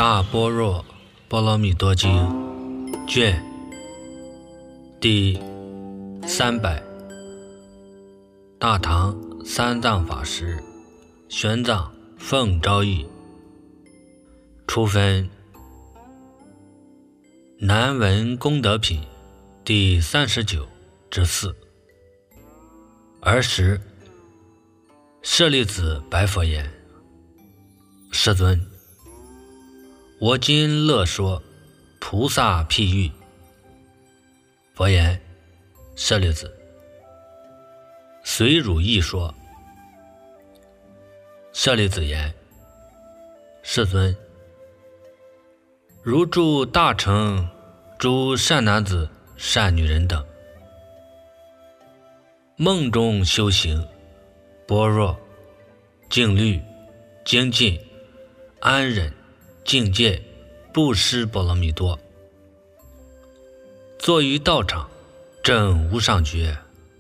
大般若波罗蜜多经卷第300，大唐三藏法师玄奘奉诏译，初分南文功德品第39之4。尔时舍利子白佛言：世尊，我今乐说菩萨譬喻。佛言：舍利子，随汝意说。舍利子言：世尊，如住大乘诸善男子善女人等，梦中修行般若、静虑、精进、安忍、境界、布施波罗蜜多，坐于道场证无上觉，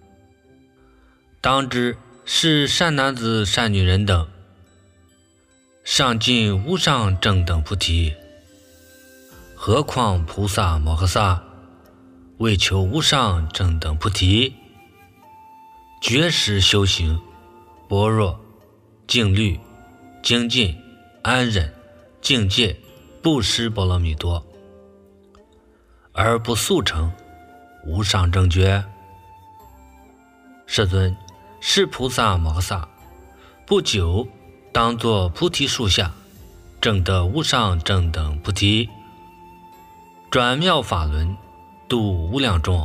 当知是善男子善女人等上尽无上正等菩提，何况菩萨摩诃萨为求无上正等菩提，绝时修行般若、静虑、精进、安忍、境界、布施波罗蜜多，而不速成无上正觉。世尊，是菩萨摩诃萨不久当作菩提树下，证得无上正等菩提，转妙法轮，度无量众。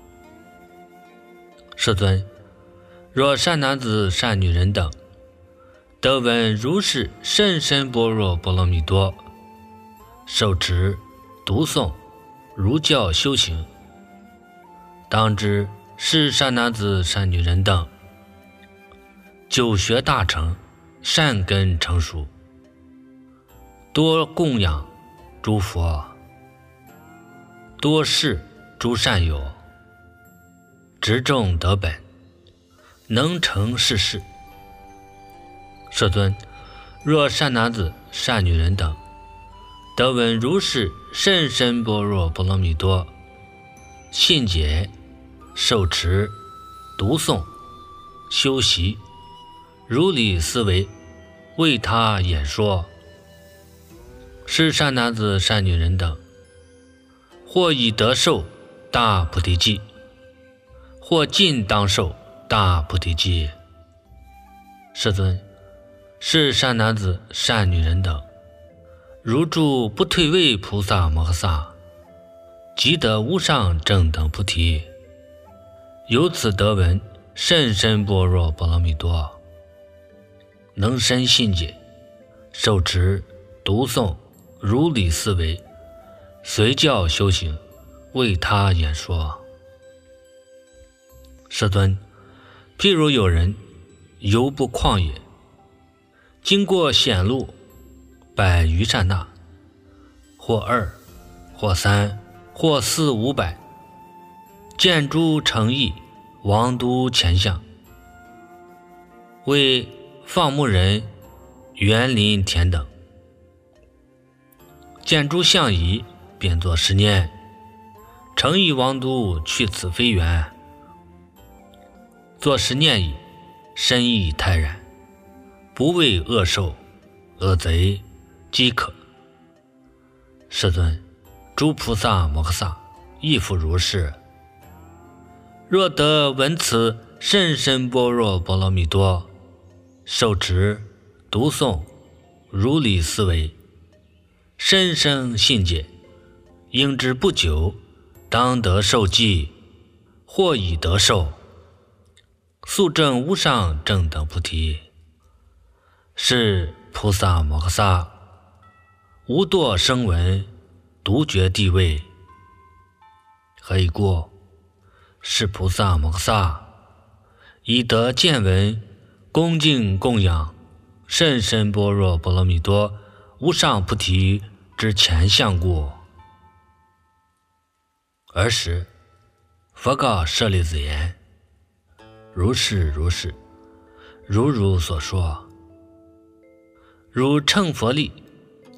世尊，若善男子善女人等得闻如是甚深般若波罗蜜多，受持读诵如教修行，当知是善男子善女人等久学大成，善根成熟，多供养诸佛，多事诸善友，执众得本，能成世事。世尊，若善男子善女人等得闻如是甚深般若波罗蜜多，信解、受持、读诵、修习，如理思维，为他演说，是善男子善女人等或已得受大菩提记，或尽当受大菩提记。世尊，是善男子善女人等如住不退位菩萨摩诃萨，即得无上正等菩提，由此得闻甚深般若波罗蜜多，能深信解，受持读诵如理思维，随教修行，为他演说。世尊，譬如有人游步旷野，经过险路100余刹那，或2，或3，或4、500，见诸城邑王都前相，为放牧人、园林田等，见诸相夷，便作是念：城邑王都去此非缘。作是念已，身意泰然，不为恶兽、恶贼、饥渴。世尊，诸菩萨摩诃萨亦复如是。若得闻此甚深般若波罗蜜多，受持读诵如理思维，深生信解，应知不久当得受记，或已得受，速证无上正等菩提，是菩萨摩诃萨无堕声闻，独觉地位。何以故？是菩萨摩诃萨已得见闻，恭敬供养甚深般若波罗蜜多无上菩提之前相故。尔时佛告舍利子言：如是如是，如如所说。如乘佛力，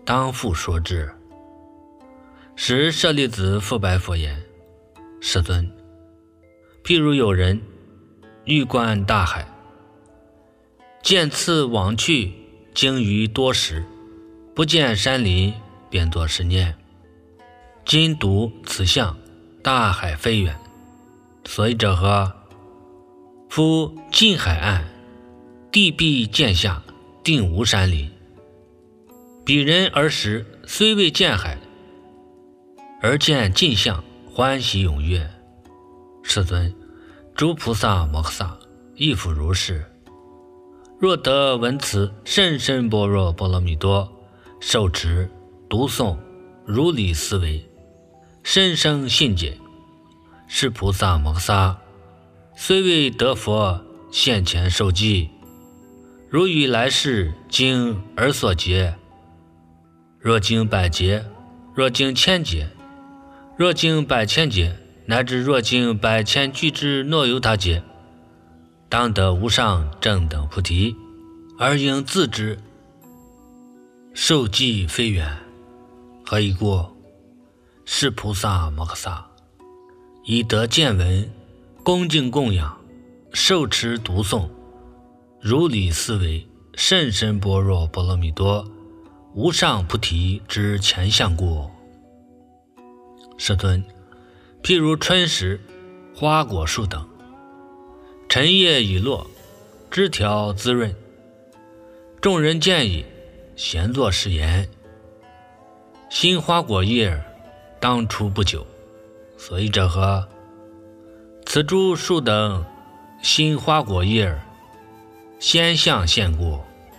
当复说之。时舍利子复白佛言：世尊，譬如有人欲观大海，见次往去，经于多时，不见山林，便作是念：今读此相，大海非远。所以者何？夫近海岸，地壁见下，定无山林。彼人儿时虽未见海，而见近相，欢喜踊跃。世尊，诸菩萨摩诃萨亦复如是。若得闻此甚深般若波罗蜜多，受持读诵，如理思维，深生信解，是菩萨摩诃萨虽未得佛，现前受记，如于来世经而所结。若经百劫，若经千劫，若经百千劫，乃至若经百千俱之诺由他劫，当得无上正等菩提，而应自知，受记非远。何以故？是菩萨摩诃萨以得见闻，恭敬供养，受持读诵，如理思维，甚深般若波罗蜜多无上菩提之前相故。世尊，譬如春时花果树等，晨叶已落，枝条滋润，众人见已，咸作是言：新花果叶当出不久。所以者何？此诸树等新花果叶先相现故。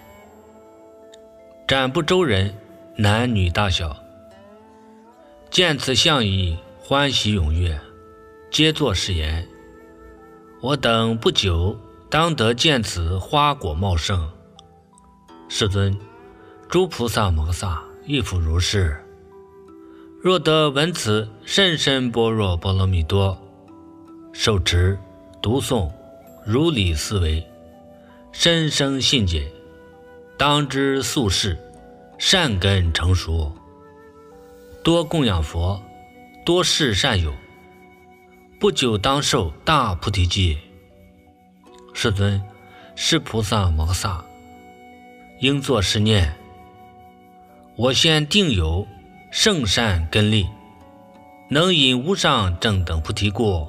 斩不周人，男女大小，见此相已，欢喜踊跃，皆作是言：我等不久当得见此花果茂盛。世尊，诸菩萨摩诃萨亦复如是。若得闻此甚深般若波罗蜜多，受持读诵，如理思维，深生信解，当知宿世善根成熟，多供养佛，多事善友，不久当受大菩提记。世尊，是菩萨摩诃萨应作是念：我现定有圣善根力，能引无上正等菩提故。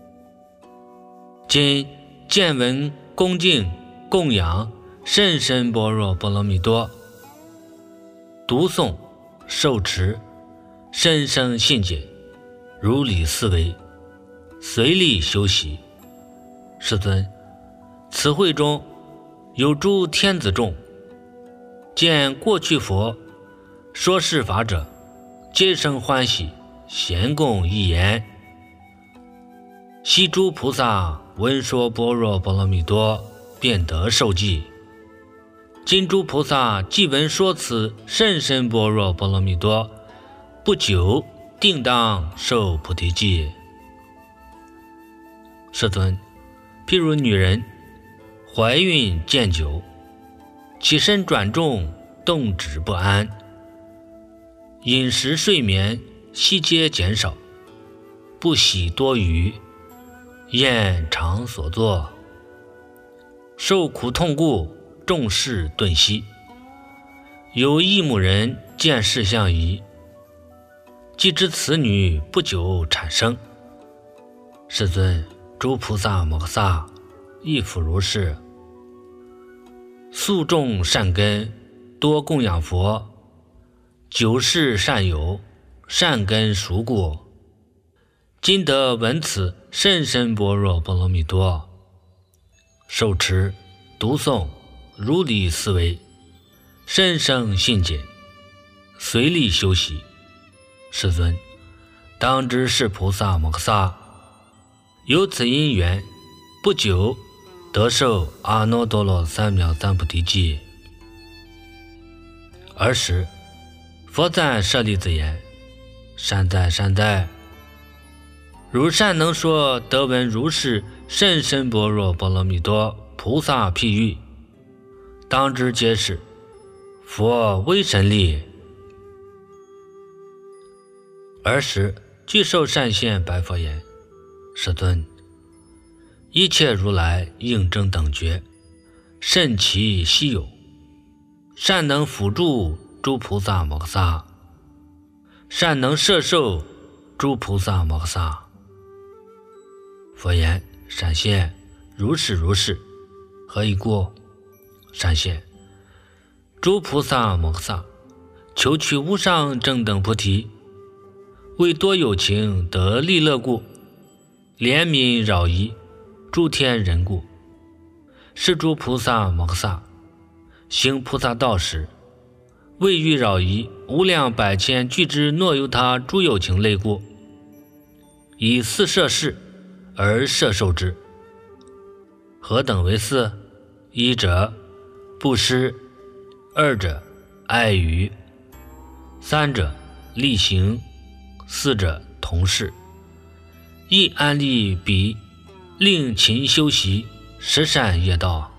今见闻恭敬供养甚深般若波罗蜜多，读诵受持，深生信解，如理思维，随力修习。世尊，此会中有诸天子众，见过去佛说是法者，皆生欢喜，咸共一言：悉诸菩萨闻说般若波罗蜜多，便得受记。今诸菩萨既闻说此甚深般若波罗蜜多，不久定当受菩提记。世尊，譬如女人怀孕见久，起身转重，动止不安，饮食睡眠悉皆减少，不喜多余，厌常所作，受苦痛故，众事顿息。有一母人见事相宜，既知此女不久产生。世尊，诸菩萨摩诃萨亦复如是。宿众善根，多供养佛，久事善友，善根熟故，今得闻此甚深般若波罗蜜多，受持读诵，如理思维，深生信解，随力修习。世尊，当知是菩萨摩诃萨有此因缘，不久得受阿耨多罗三藐三菩提记。尔时佛赞舍利子言：善哉善哉，汝善能说得闻如是甚深般若波罗蜜多菩萨譬喻，当知皆是佛威神力尔时具受善现白佛言：世尊，一切如来应正等觉，甚其稀有，善能辅助诸菩萨摩诃萨，善能摄受诸菩萨摩诃萨。佛言：善现，如是如是。何以故？善现，诸菩萨摩诃萨求取无上正等菩提，为多有情得利乐故，怜悯扰夷诸天人故，是诸菩萨摩诃萨行菩萨道时，为欲扰夷无量百千俱之诺由他诸有情类故，以四摄事而摄受之。何等为四？一者布施，二者爱语，三者力行，四者同事。亦安立彼，令勤修习十善业道。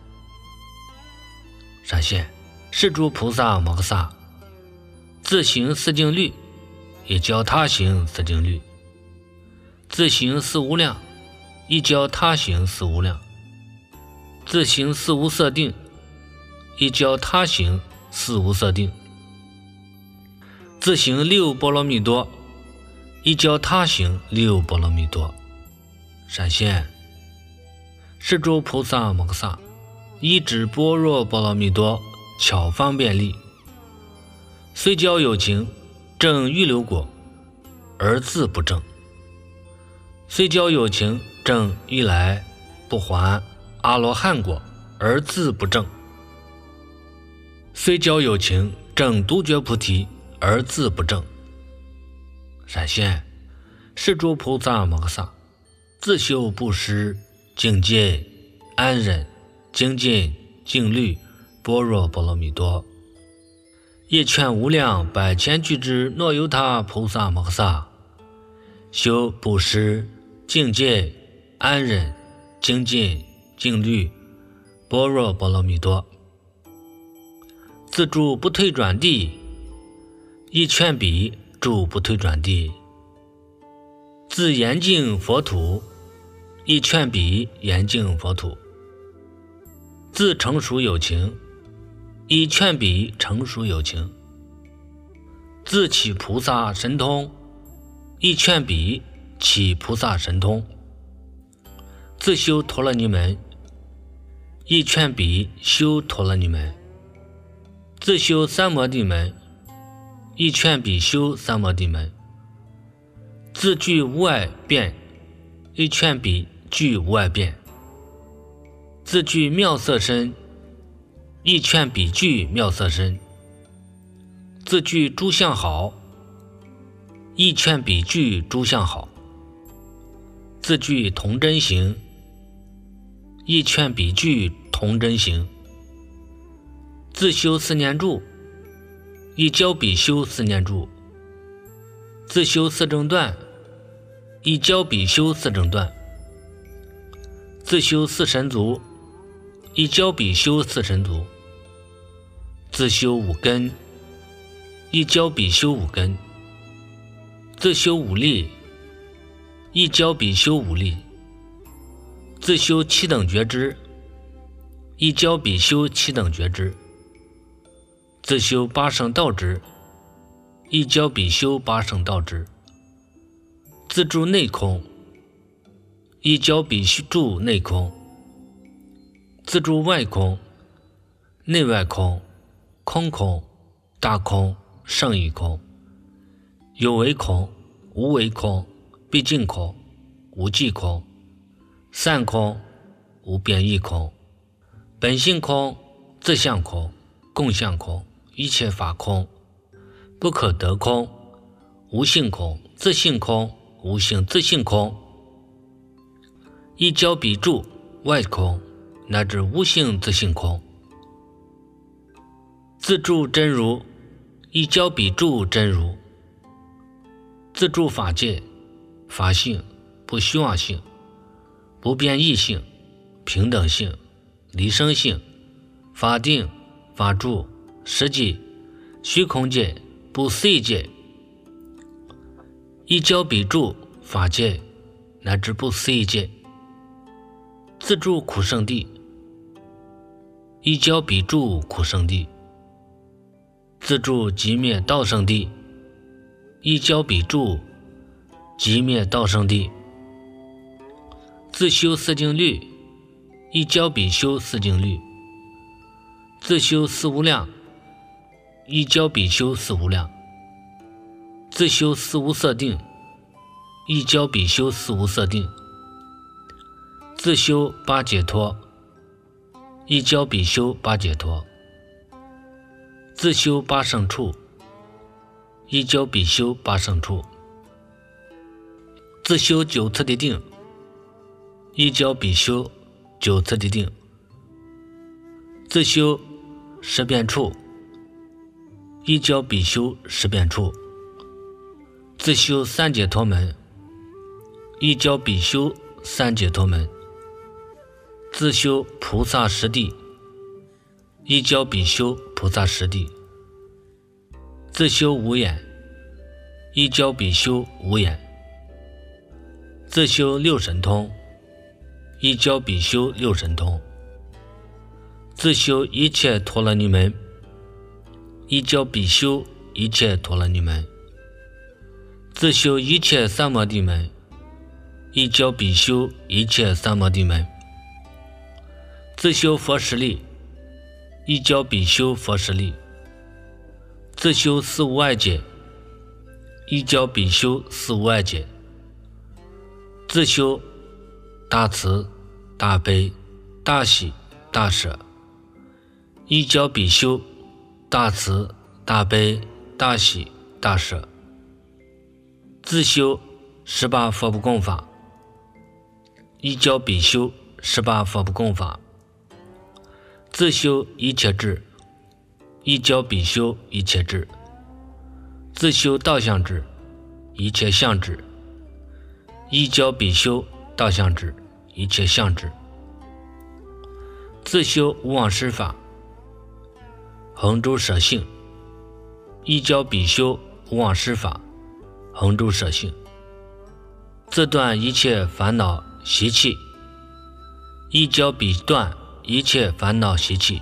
善现，是诸菩萨摩诃萨自行四静虑，也教他行四静虑；自行四无量，亦教他行四无量；自行四无色定，亦教他行四无色定；自行六波罗蜜多，亦教他行六波罗蜜多。善现，是诸菩萨摩诃萨依止般若波罗蜜多巧方便力，虽教有情证预流果，而自不证；虽教有情证欲来不还阿罗汉果，而自不证；虽教有情证独觉菩提，而自不证。善现，是诸菩萨摩诃萨自修布施、境界、安忍、精进、静虑、般若波罗蜜多，业劝无量百千俱之诺由他菩萨摩诃萨修布施、境界、安忍、精进、静虑、般若波罗蜜多，自住不退转地，亦劝彼住不退转地；自严净佛土，亦劝彼严净佛土；自成熟有情，亦劝彼成熟有情；自起菩萨神通，亦劝彼起菩萨神通；自修陀罗尼门，亦劝彼修陀罗尼门；自修三摩地门，亦劝彼修三摩地门；自具无碍辩，亦劝彼具无碍辩；自具妙色身，亦劝彼具妙色身；自具诸相好，亦劝彼具诸相好；自具同真行，亦劝彼具同真行；自修四念住，亦教彼修四念住；自修四正断，亦教彼修四正断；自修四神足，亦教彼修四神足；自修五根，亦教彼修五根；自修五力，亦教彼修五力；自修七等觉知，亦教彼修七等觉知；自修八圣道支，亦教彼修八圣道支；自住内空，亦教彼住内空；自住外空，内外空，空空，大空，胜义空，有为空，无为空，毕竟空，无际空，散空，无变异空，本性空，自相空，共相空，一切法空，不可得空，无性空，自性空，无性自性空，亦教彼住外空，乃至无性自性空；自住真如，亦教彼住真如；自住法界、法性、不虚妄性、不变异性、平等性、离生性、法定、法住、实际、虚空界、不思议界， 一教彼助法界乃至不思议界，自助苦圣地，一教彼助苦圣地，自助即灭道圣地，一教彼助即灭道圣地，自修四境律，一教彼修四境律，自修四无量，一教彼修四无量，自修四无色定，一教彼修四无色定，自修八解脱，一教彼修八解脱，自修八圣处，一教彼修八圣处，自修九次第定，一教彼修九次第定，自修十遍处，一教彼修十遍处，自修三解脱门，一教彼修三解脱门，自修菩萨十地，一教彼修菩萨十地，自修无眼，一教彼修无眼，自修六神通，一教彼修六神通，自修一切陀罗尼门，一教彼修一切陀罗尼门，自修一切三摩地门，一教彼修一切三摩地门，自修佛十力，一教彼修佛十力，自修四无碍解，一教彼修四无碍解，自修大慈大悲大喜大舍，一教彼修大慈大悲大喜大舍，自修十八佛不共法，一教彼修十八佛不共法，自修一切智，一教彼修一切智，自修道相智，一切相智，一教彼修道相智，一切相智，自修无妄施法，恒诸舍性，一教彼修无妄施法，恒诸舍性，自断一切烦恼习气，一教彼断一切烦恼习气，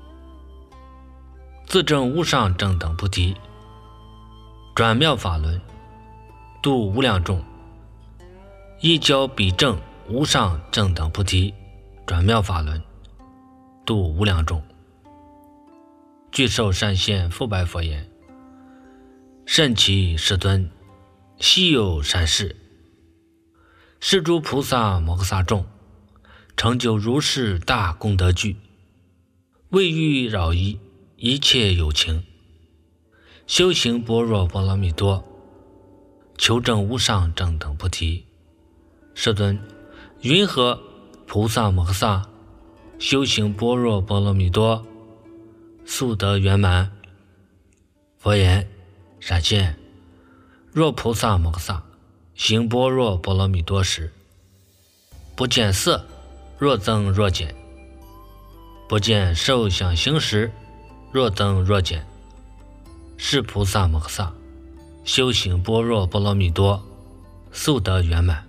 自证无上正等菩提，转妙法轮，度无量众，一教彼证无上正等菩提，转妙法轮，度无量众。具受善现复白佛言：甚其世尊，悉有善事，是诸菩萨摩诃萨众，成就如是大功德具，未欲扰疑一切有情，修行般若波罗蜜多，求证无上正等菩提。世尊，云何菩萨摩诃萨修行般若波罗蜜多，速得圆满？佛言：闪现，若菩萨摩诃萨行般若波罗蜜多时，不见色，若增若减；不见受想行识，若增若减。是菩萨摩诃萨修行般若波罗蜜多，速得圆满。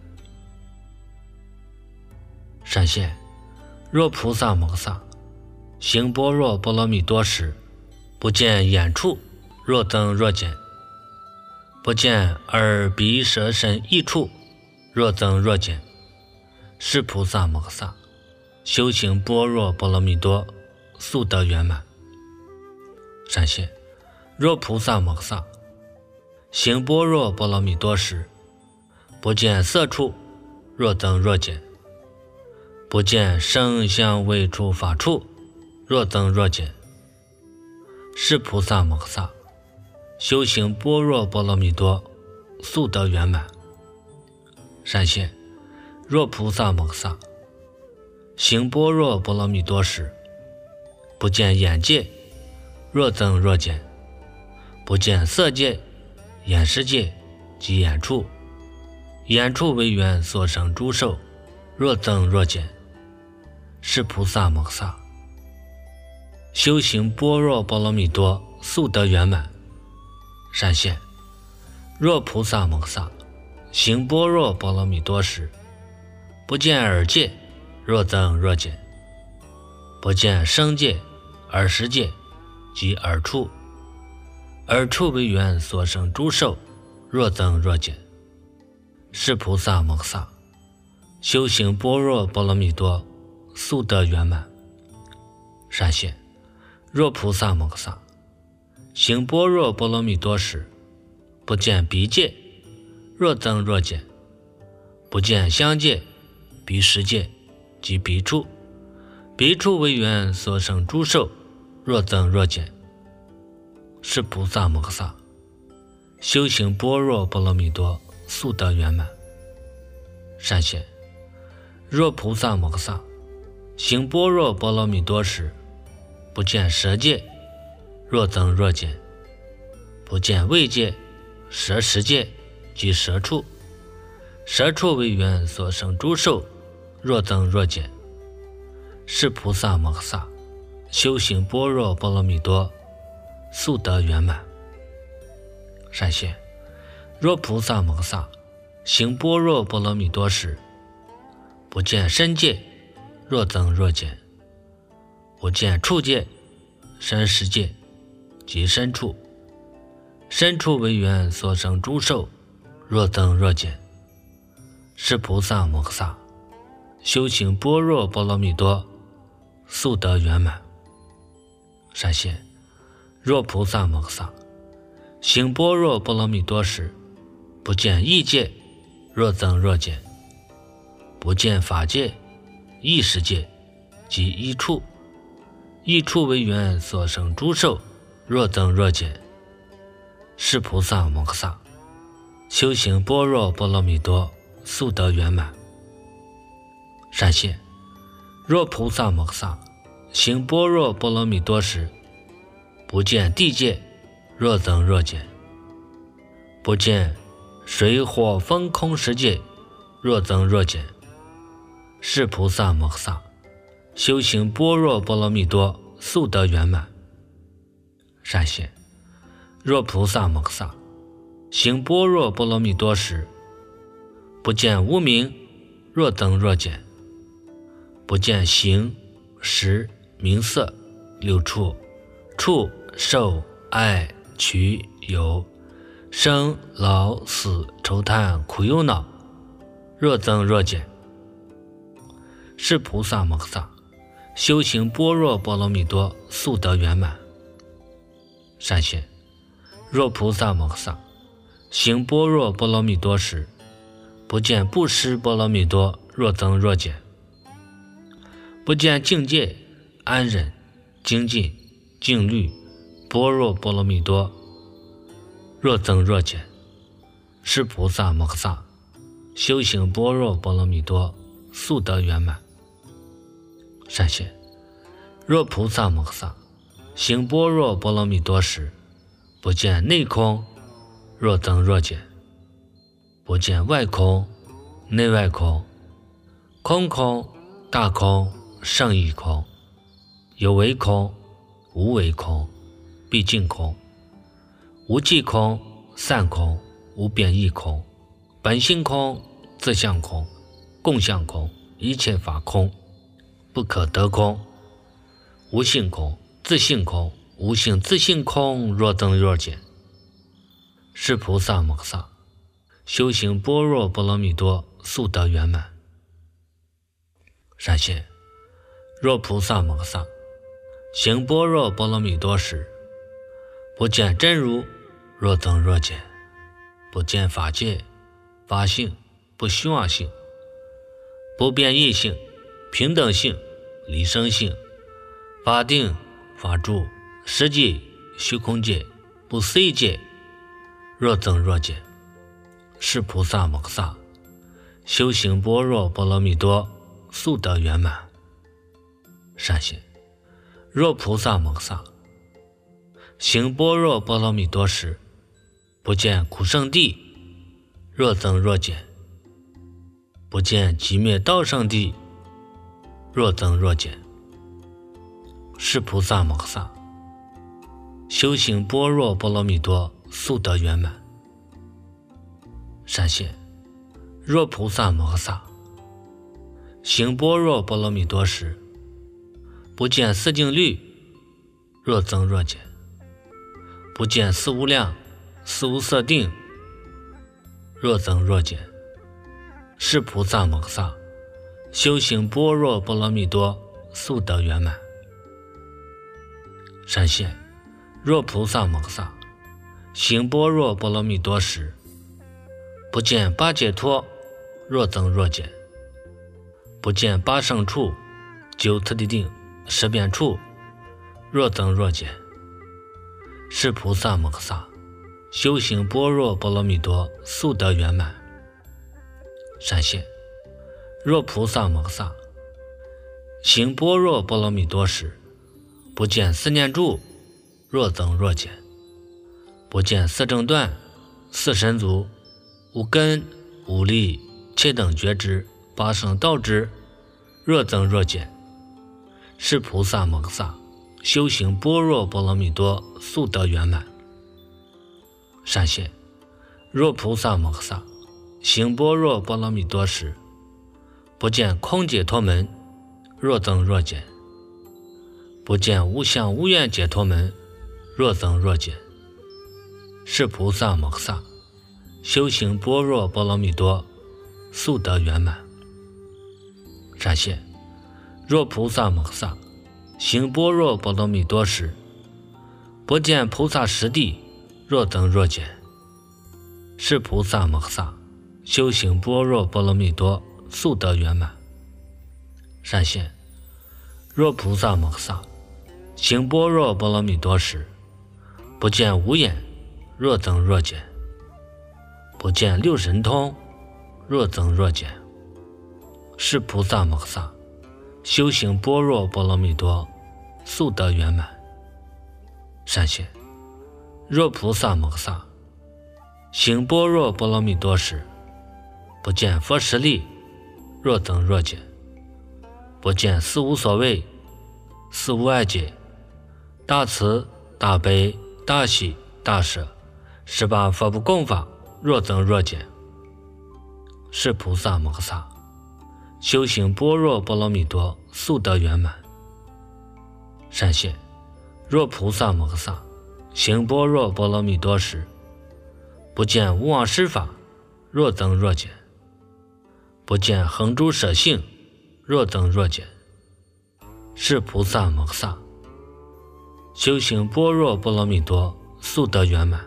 闪现，若菩萨摩诃萨行般若波罗蜜多时，不见眼处，若增若减；不见耳鼻舌身意处，若增若减。是菩萨摩诃萨修行般若波罗蜜多，速得圆满。闪现，若菩萨摩诃萨行般若波罗蜜多时，不见色处，若增若减；不见声香味触法处，若增若减。是菩萨摩诃萨修行般若波罗蜜多，速得圆满。闪现，若菩萨摩诃萨行般若波罗蜜多时，不见眼界，若增若减；不见色界、眼识界及眼处，眼处为缘所生诸受，若增若减。是菩萨摩诃萨修行般若波罗蜜多，速得圆满。闪现，若菩萨摩诃萨行般若波罗蜜多时，不见耳界，若增若减；不见声界、耳识界及耳处，耳处为缘所生诸受，若增若减。是菩萨摩诃萨修行般若波罗蜜多，速得圆满。善现，若菩萨摩诃萨行般若波罗蜜多时，不见鼻界，若增若减；不见香界、鼻识界及鼻处，鼻处为缘所生诸受，若增若减。是菩萨摩诃萨修行般若波罗蜜多，速得圆满。善现，若菩萨摩诃萨行般若波罗蜜多时，不见舌界，若增若减；不见味界、舌识界及舌处，舌处为缘所生诸受，若增若减。是菩萨摩诃萨修行般若波罗蜜多，速得圆满。善现，若菩萨摩诃萨行般若波罗蜜多时，不见身界，若增若减；不见处界、身识界及身处，身处为缘所生诸受，若增若减。是菩萨摩诃萨修行般若波罗蜜多，速得圆满。善现，若菩萨摩诃萨行般若波罗蜜多时，不见意界，若增若减；不见法界、意识界及意处，意处为缘所生诸受，若增若减。是菩萨摩诃萨修行般若波罗蜜多，速得圆满。善现，若菩萨摩诃萨行般若波罗蜜多时，不见地界，若增若减；不见水火风空识界，若增若减。是菩萨摩诃萨修行般若波罗蜜多，速得圆满。善现，若菩萨摩诃萨行般若波罗蜜多时，不见无明，若增若减；不见形、识、名色、六处、触、受、爱、取、有、生、老、死、愁叹、苦忧恼，若增若减。是菩萨摩诃萨修行般若波罗蜜多，速得圆满。善现，若菩萨摩诃萨行般若波罗蜜多时，不见布施波罗蜜多，若增若减；不见境界、安忍、精进、静虑、般若波罗蜜多，若增若减。是菩萨摩诃萨修行般若波罗蜜多，速得圆满。善现，若菩萨摩诃萨行般若波罗蜜多时，不见内空，若增若减；不见外空、内外空、空空、大空、胜义空、有为空、无为空、毕竟空、无记空、散空、无变异空、本性空、自相空、共相空、一切法空、不可得空、无性空、自性空、无性自性空，若增若减。是菩萨摩诃萨修行般若波罗蜜多，速得圆满。善现，若菩萨摩诃萨行般若波罗蜜多时，不见真如，若增若减；不见法界、法性、不虚妄性、不变异性、平等性、离生性、法定、法住、实际、虚空界、不思议界，若增若减。是菩萨摩诃萨修行般若波罗蜜多，速得圆满。善现，若菩萨摩诃萨行般若波罗蜜多时，不见苦圣地，若增若减；不见极灭道圣地，若增若减。是菩萨摩诃萨修行般若波罗蜜多，速得圆满。善现， 若菩萨摩诃萨行般若波罗蜜多时，不见四境律，若增若减；不见四无量、四无色定，若增若减。是菩萨摩诃萨修行般若波罗蜜多速得圆满。闪现：若菩萨摩诃萨行般若波罗蜜多时，不见八解脱，若增若减；不见八胜处、九次第定、十遍处，若增若减。是菩萨摩诃萨修行般若波罗蜜多速得圆满。闪现：若菩萨摩诃萨行般若波罗蜜多时，不见四念住，若增若减；不见四正断、四神足、无根、无力、切等觉知、八圣道知，若增若减。是菩萨摩诃萨修行般若波罗蜜多速得圆满。闪现：若菩萨摩诃萨行般若波罗蜜多时，不见空解脱门，若增若减；不见无相无愿解脱门，若增若减。是菩萨摩诃萨修行般若波罗蜜多速得圆满。闪现：若菩萨摩诃萨行般若波罗蜜多时，不见菩萨实地，若增若减。是菩萨摩诃萨修行般若波罗蜜多速得圆满。闪现：若菩萨摩诃萨行般若波罗蜜多时，不见无眼，若增若减；不见六神通，若增若减。是菩萨摩诃萨修行般若波罗蜜多速得圆满。闪现：若菩萨摩诃萨行般若波罗蜜多时，不见佛实力，若增若减；不见四无所谓、四无碍解、大慈、大悲、大喜、大舍18佛不共法，若增若减。是菩萨摩诃萨修行般若波罗蜜多速得圆满。闪现：若菩萨摩诃萨行般若波罗蜜多时，不见无妄施法，若增若减；不见恒诸舍性，若增若减。是菩萨摩诃萨修行般若波罗蜜多速得圆满。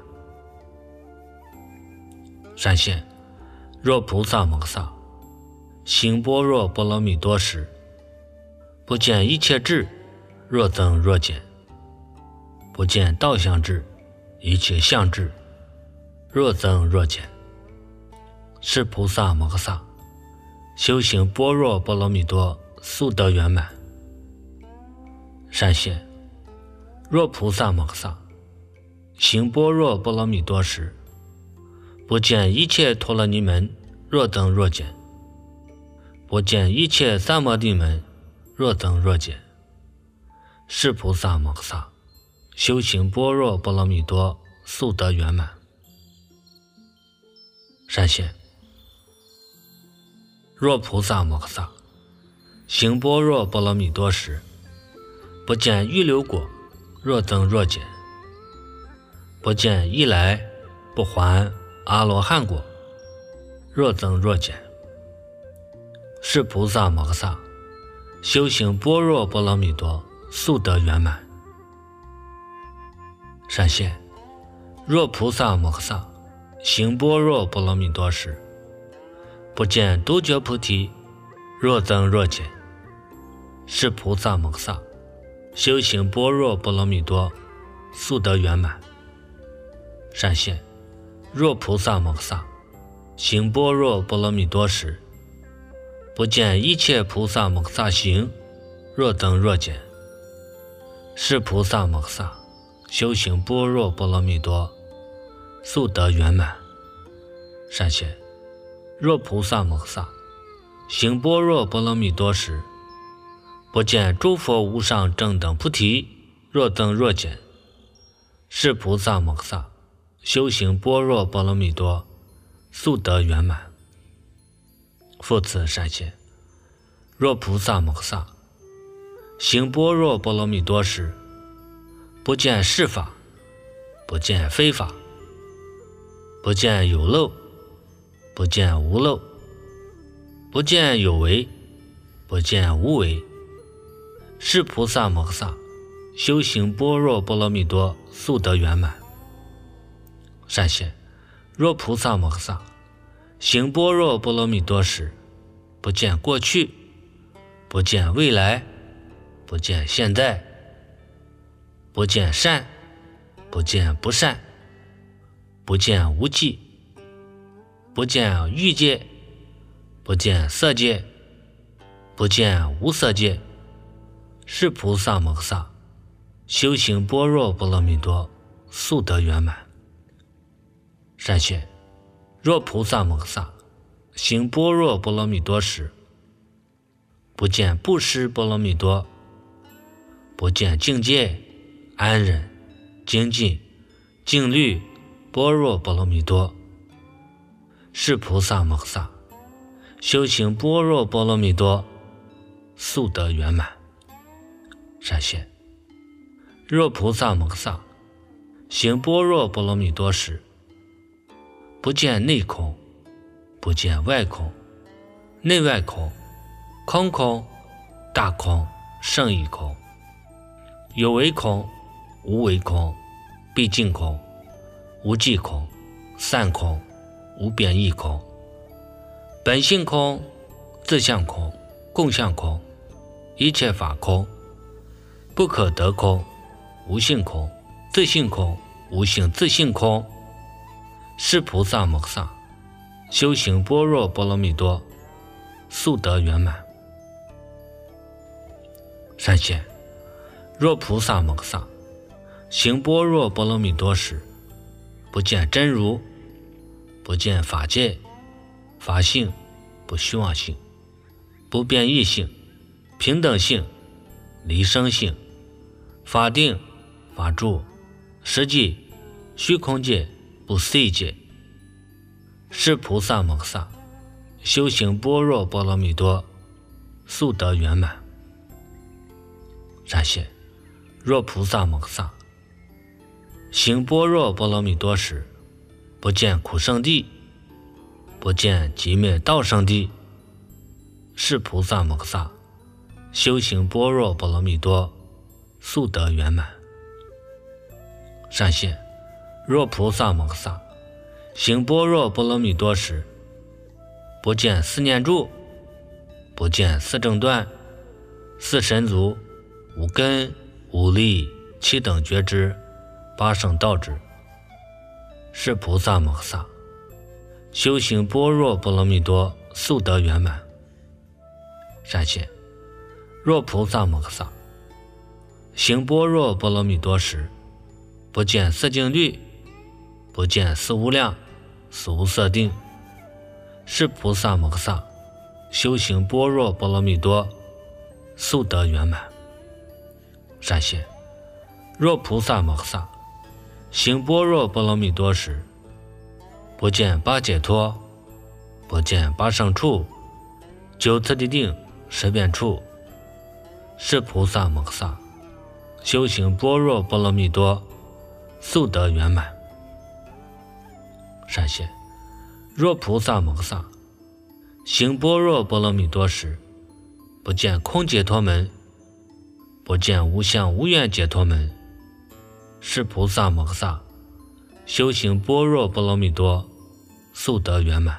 闪现：若菩萨摩诃萨行般若波罗蜜多时，不见一切智，若增若减；不见道相智、一切相智，若增若减。是菩萨摩诃萨修行般若波罗蜜多速得圆满。闪现：若菩萨摩诃萨行般若波罗蜜多时，不见一切陀罗尼门，若增若减；不见一切三摩地门，若增若减。是菩萨摩诃萨修行般若波罗蜜多速得圆满。闪现：若菩萨摩诃萨行般若波罗蜜多时，不见预流果，若增若减；不见一来不还阿罗汉果，若增若减。是菩萨摩诃萨修行般若波罗蜜多速得圆满。闪现：若菩萨摩诃萨行般若波罗蜜多时，不见独觉菩提，若增若减。是菩萨摩诃萨修行般若波罗蜜多速得圆满。闪现：若菩萨摩诃萨行般若波罗蜜多时，不见一切菩萨摩诃萨行，若增若减。是菩萨摩诃萨修行般若波罗蜜多速得圆满。闪现：若菩萨摩诃萨行般若波罗蜜多时，不见诸佛无上正等菩提，若增若减。是菩萨摩诃萨修行般若波罗蜜多速得圆满。 复次善现，若菩萨摩诃萨行般若波罗蜜多时，不见是法，不见非法，不见有漏，不见无漏，不见有为，不见无为，是菩萨摩诃萨修行般若波罗蜜多速得圆满。善现，若菩萨摩诃萨行般若波罗蜜多时，不见过去，不见未来，不见现在，不见善，不见不善，不见无记，不见欲界，不见色界，不见无色界，是菩萨摩诃萨修行般若波罗蜜多速得圆满。善现，若菩萨摩诃萨行般若波罗蜜多时，不见布施波罗蜜多，不见境界、安忍、精进、静虑般若波罗蜜多，是菩萨摩诃萨修行般若波罗蜜多速得圆满。善现，若菩萨摩诃萨行般若波罗蜜多时，不见内空，不见外空，内外空，空空，大空，胜义空，有为空，无为空，毕竟空，无际空，散空，无边义空，本性空，自相空，共相空，一切法空，不可得空，无性空，自性空，无性自性空，是菩萨摩诃萨修行般若波罗蜜多速得圆满。善现，若菩萨摩诃萨行般若波罗蜜多时，不见真如，不见法界、法性、不虚妄性、不变异性、平等性、离生性、法定、法住、实际、虚空界、不思议界，是菩萨摩诃萨修行般若波罗蜜多速得圆满。善现，若菩萨摩诃萨行般若波罗蜜多时，不见苦圣地，不见极灭道圣地，是菩萨摩诃萨修行般若波罗蜜多速得圆满。善现，若菩萨摩诃萨行般若波罗蜜多时，不见四念住，不见四正断、四神足、五根、五力、七等觉知、八圣道支，是菩萨摩诃萨修行般若波罗蜜多速得圆满。善现，若菩萨摩诃萨行般若波罗蜜多时，不见色境律，不见四无量、四无色定，是菩萨摩诃萨修行般若波罗蜜多速得圆满。善现，若菩萨摩诃萨行般若波罗蜜多时，不见八解脱，不见八胜处、九次第定、十遍处，是菩萨摩诃萨修行般若波罗蜜多速得圆满。善现，若菩萨摩诃萨行般若波罗蜜多时，不见空解脱门，不见无相无愿解脱门，是菩萨摩诃萨修行般若波罗蜜多速得圆满。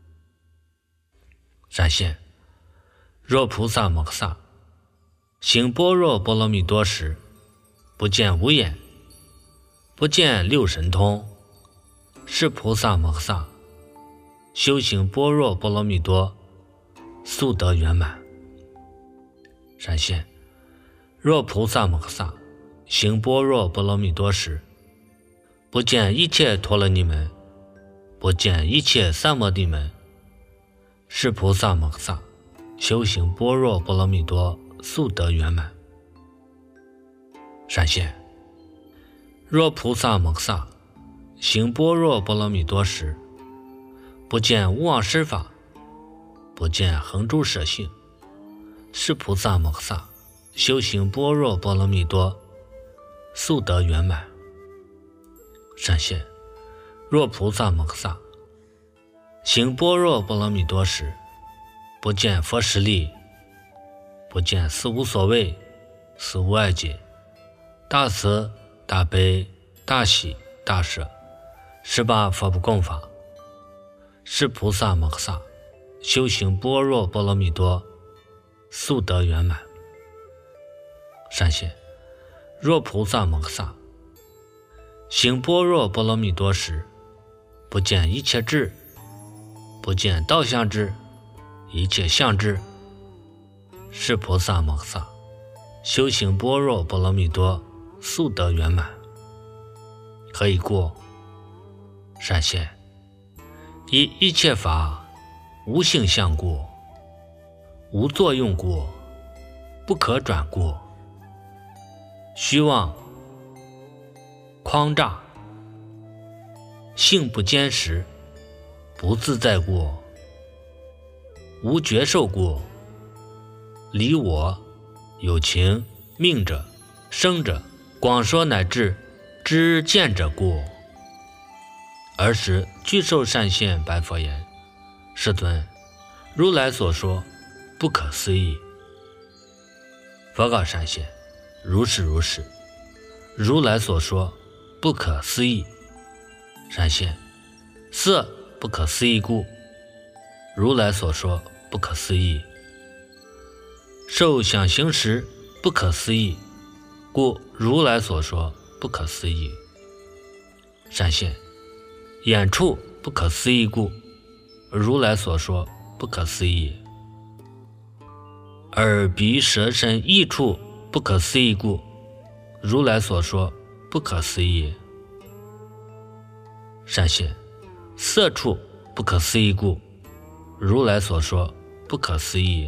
善现，若菩萨摩诃萨行般若波罗蜜多时，不见无眼，不见六神通，是菩萨摩诃萨修行般若波罗蜜多速得圆满。善现，若菩萨摩诃萨行般若波罗蜜多时，不见一切陀罗尼门，不见一切三摩地门，是菩萨摩诃萨修行般若波罗蜜多速得圆满。善现，若菩萨摩诃萨行般若波罗蜜多时，不见无妄施法， 不见横住舍性，是菩萨摩诃萨修行般若波罗蜜多，速得圆满。善现，若菩萨摩诃萨行般若波罗蜜多时，不见佛实力，不见四无所谓、四无碍解、大慈、大悲、大喜、大舍18佛不共法，是菩萨摩诃萨修行般若波罗蜜多，速得圆满。善现，若菩萨摩诃萨行般若波罗蜜多时，不见一切智，不见道相智、一切相智，是菩萨摩诃萨修行般若波罗蜜多，速得圆满。何以故？善现，以一切法无性相故，无作用故，不可转故，虚妄诳诈，性不坚实，不自在故，无觉受故，离我有情命者生者广说乃至知见者故。尔时具受善现白佛言：世尊，如来所说不可思议。佛告善现：如是如是，如来所说不可思议。善现：色不可思议故，如来所说不可思议。受想行识不可思议故，如来所说不可思议。善现：眼触不可思议故，如来所说不可思议。耳鼻舌身意触不可思议故，如来所说不可思议。善现：色触不可思议故，如来所说不可思议。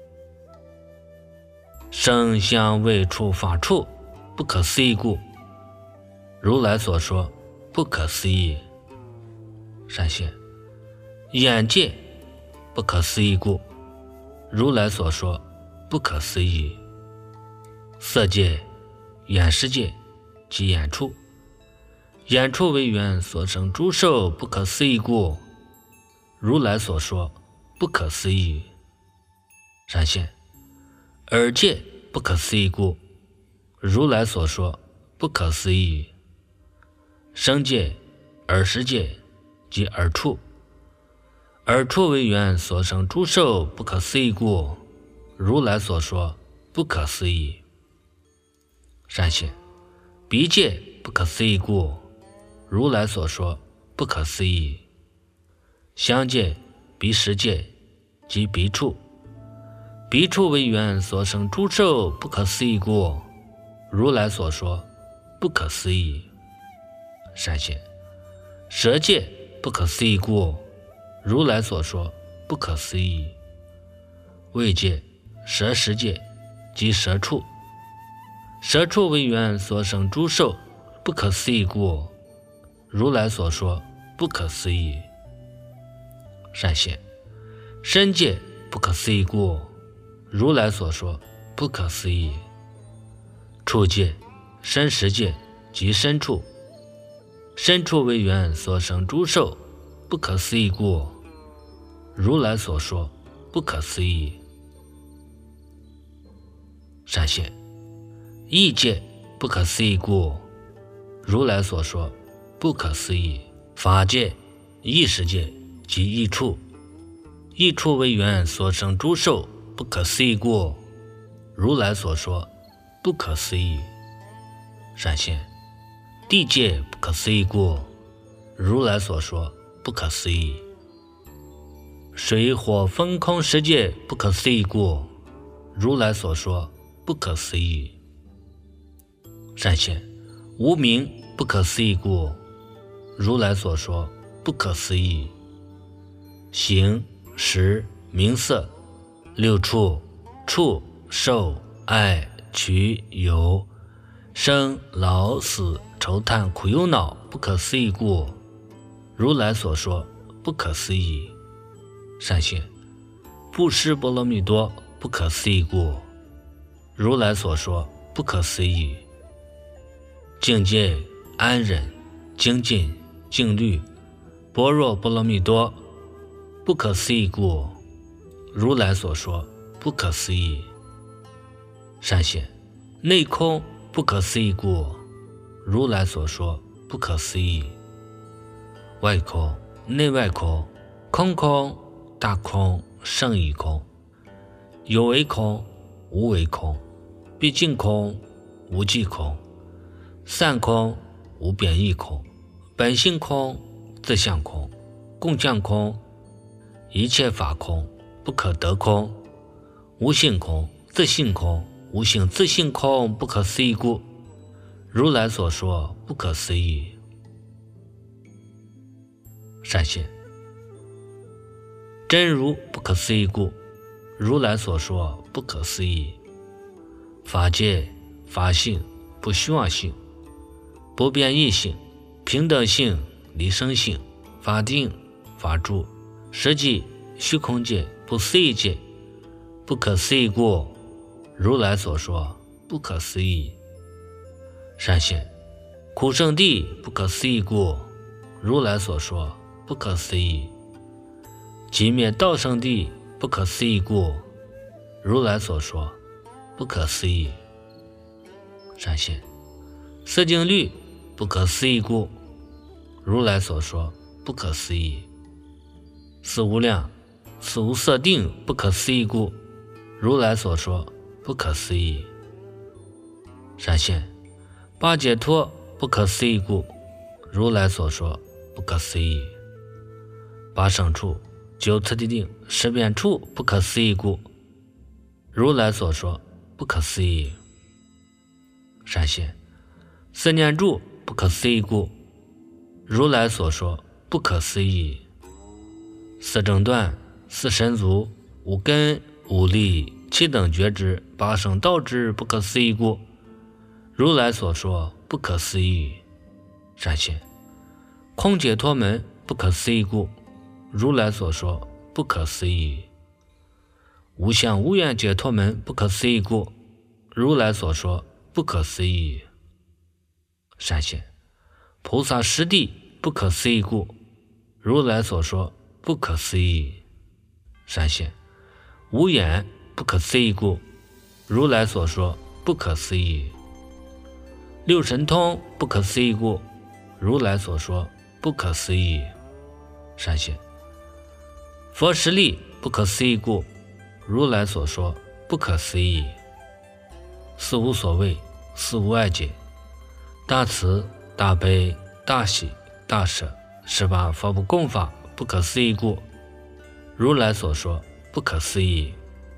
声香味触法触不可思议故，如来所说不可思议。善现：眼界不可思议故，如来所说不可思议。色界、眼识界及眼触，眼触为缘所生诸受不可思议故，如来所说不可思议。善现：耳界不可思议故，如来所说不可思议。声界、耳识界及耳触，耳触为缘所生诸受不可思议故，如来所说不可思议。善现：鼻界不可思议故，如来所说不可思议。香界、鼻识界及鼻触，鼻触为缘所生诸受不可思议故，如来所说不可思议。善现：舌界不可思议故，如来所说不可思议。味界、舌识界及舌触，舌触为缘所生诸受不可思议故，如来所说不可思议。善现：身界不可思议故，如来所说不可思议。触界、身识界及身触，身触为缘所生诸受不可思议故，如来所说不可思议。善现：意界不可思议故，如来所说不可思议。法界、意识界及意触，意触为缘所生诸受不可思议故，如来所说不可思议。善现：地界不可思议故，如来所说不可思议。水火风空十界不可思议故，如来所说不可思议。善现：无明不可思议故，如来所说不可思议。形、识、名色、六触、触、受、爱、取、有、生、老、死、愁叹、苦忧恼不可思议故，如来所说不可思议。善现： 不识波罗蜜多不可思议故，如来所说不可思议。境界安忍精进静虑般若波罗蜜多不可思议故，如来所说不可思议。善现内空不可思议故，如来所说不可思议。外空内外空，空空大空胜义空，有为空无为空，毕竟空无际空，散空无变异空，本性空自相空，共相空，一切法空不可得空，无性空自性空，无性自性空不可思议故，如来所说不可思议。善现真如不可思议故，如来所说不可思议。法界法性不虚妄性，不变异性，平等性离生性，法定法住实际虚空界不思议界不可思议故，如来所说不可思议。善现苦圣地不可思议故，如来所说不可思议。寂灭道圣地不可思议故，如来所说不可思议。善现色净律不可思议故，如来所说不可思议。四无量四无色定不可思议故，如来所说不可思议。善现八解脱不可思议故，如来所说不可思议。八胜处九次第定十遍处不可思议故，如来所说不可思议。善现四念住不可思议故，如来所说不可思议。四正断四神足五根五力七等觉知八圣道知不可思议故，如来所说不可思议。善现空解脱门不可思议故，如来所说不可思议。无相无愿解脱门不可思议故，如来所说不可思议。善现菩萨实地不可思议故，如来所说不可思议。善现无眼不可思议故，如来所说不可思议。六神通不可思议故，如来所说不可思议。善现佛实力不可思议故，如来所说不可思议。四无所谓四无碍解大慈大悲大喜大舍十八佛不共法不可思议故，如来所说不可思议。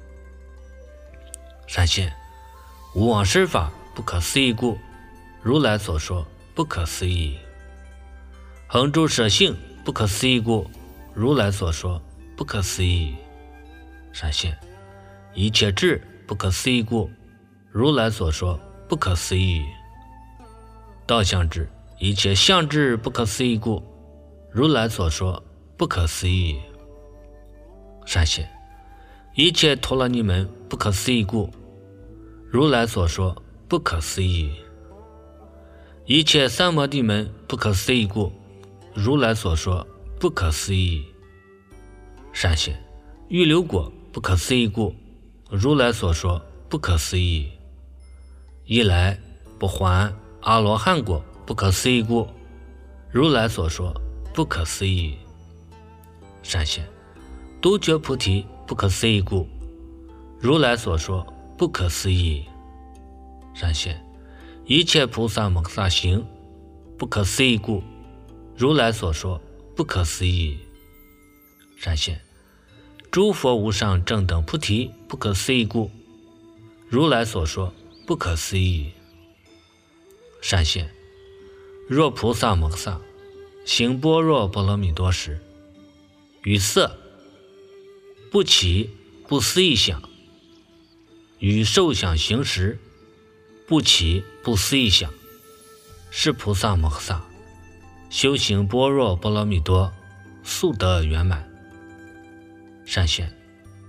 善现无往生法不可思议故，如来所说不可思议。恒住舍性不可思议故，如来所说不可思议。善现一切智不可思议故，如来所说不可思议。道相智一切相智不可思议故，如来所说不可思议。善现一切陀罗尼门不可思议故，如来所说不可思议。一切三摩地门不可思议故，如来所说不可思议。善现预流果不可思议故，如来所说不可思议。一来不还阿罗汉果不可思议故，如来所说不可思议。善现独觉菩提不可思议故，如来所说不可思议。善现一切菩萨摩诃萨行不可思议故，如来所说不可思议。善现诸佛无上正等菩提不可思议故，如来所说不可思议。善现若菩萨摩诃萨行般若波罗蜜多时，与色不起不思议想，与受想行识不起不思议想，是菩萨摩诃萨修行般若波罗蜜多速得圆满。善现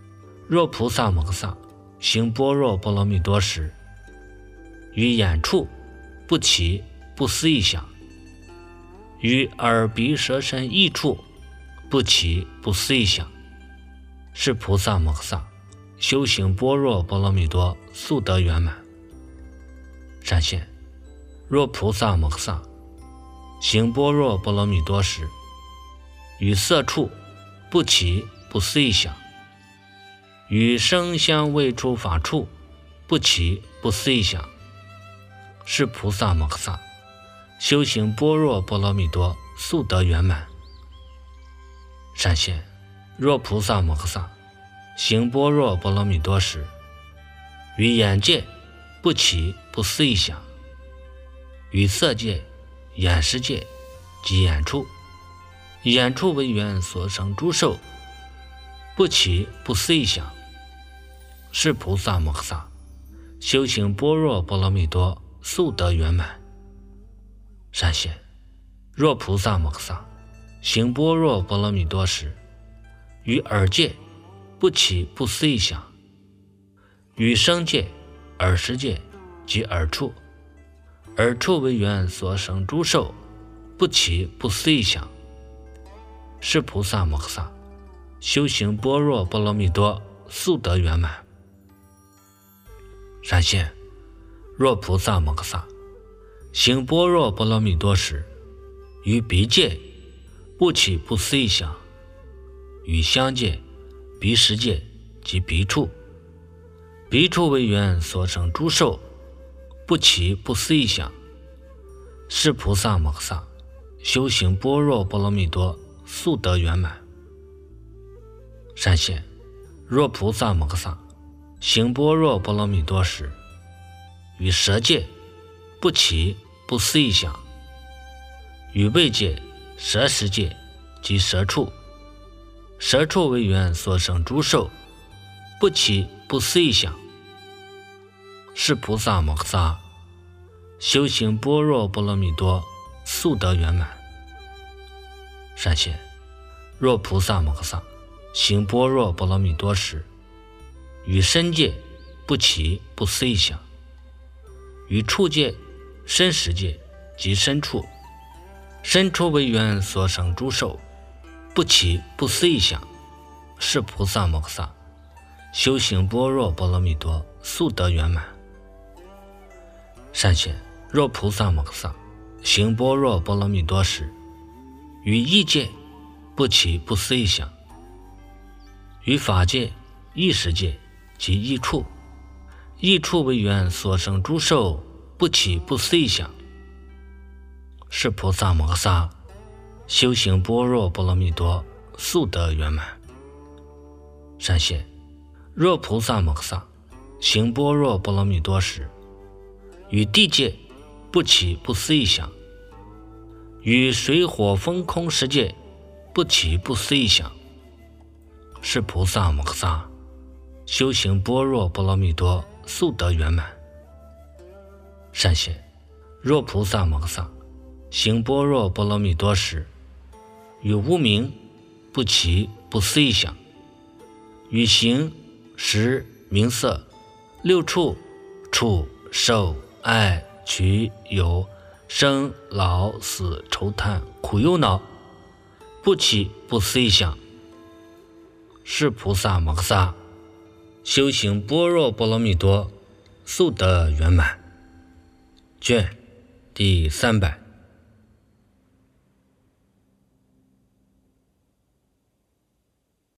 若菩萨摩诃萨行般若波罗蜜多时，于眼处不起不思议想，于耳鼻舌身意处不起不思议想，是菩萨摩诃萨修行般若波罗蜜多速得圆满。闪现：若菩萨摩诃萨行般若波罗蜜多时，于色处不起不思议想，于声香味触法处不起不思议想，是菩萨摩诃萨修行般若波罗蜜多速得圆满。闪现：若菩萨摩诃萨行般若波罗蜜多时，于眼界不起不思议想，于色界、眼识界及眼处，眼处为缘所生诸受不起不思议想，是菩萨摩诃萨修行般若波罗蜜多速得圆满。闪现：若菩萨摩诃萨行般若波罗蜜多时，于耳界不起不思议想，于声界、耳识界及耳处，耳处为缘所生诸受不起不思议想，是菩萨摩诃萨修行般若波罗蜜多速得圆满。闪现：若菩萨摩诃萨行般若波罗蜜多时，于鼻界不起不思议想，于香界、鼻识界及鼻处，鼻处为缘所生诸受不起不思议想，是菩萨摩诃萨修行般若波罗蜜多速得圆满。闪现：若菩萨摩诃萨行般若波罗蜜多时，于舌界不起不思议想，于味界、舌识界及舌处，舌处为缘所生诸受不起不思议想，是菩萨摩诃萨修行般若波罗蜜多速得圆满。闪现：若菩萨摩诃萨行般若波罗蜜多时，于身界不起不思议想，于触界、身识界及身处，身处为缘所生诸受不起不思议想，是菩萨摩诃萨修行般若波罗蜜多速得圆满。闪现：若菩萨摩诃萨行般若波罗蜜多时，于意界不起不思议想，于法界、意识界及意处，意处为缘所生诸受不起不思议想，是菩萨摩诃萨修行般若波罗蜜多速得圆满。闪现：若菩萨摩诃萨行般若波罗蜜多时，于地界不起不思议想，于水火风空识界不起不思议想，是菩萨摩诃萨修行般若波罗蜜多速得圆满。闪现：若菩萨摩诃萨行般若波罗蜜多时，于无明不起不思议想，于形、识、名色、六处、触、受、爱、取、有、生、老、死、愁叹、苦忧恼不起不思议想，是菩萨摩诃萨修行般若波罗蜜多速得圆满。卷第300。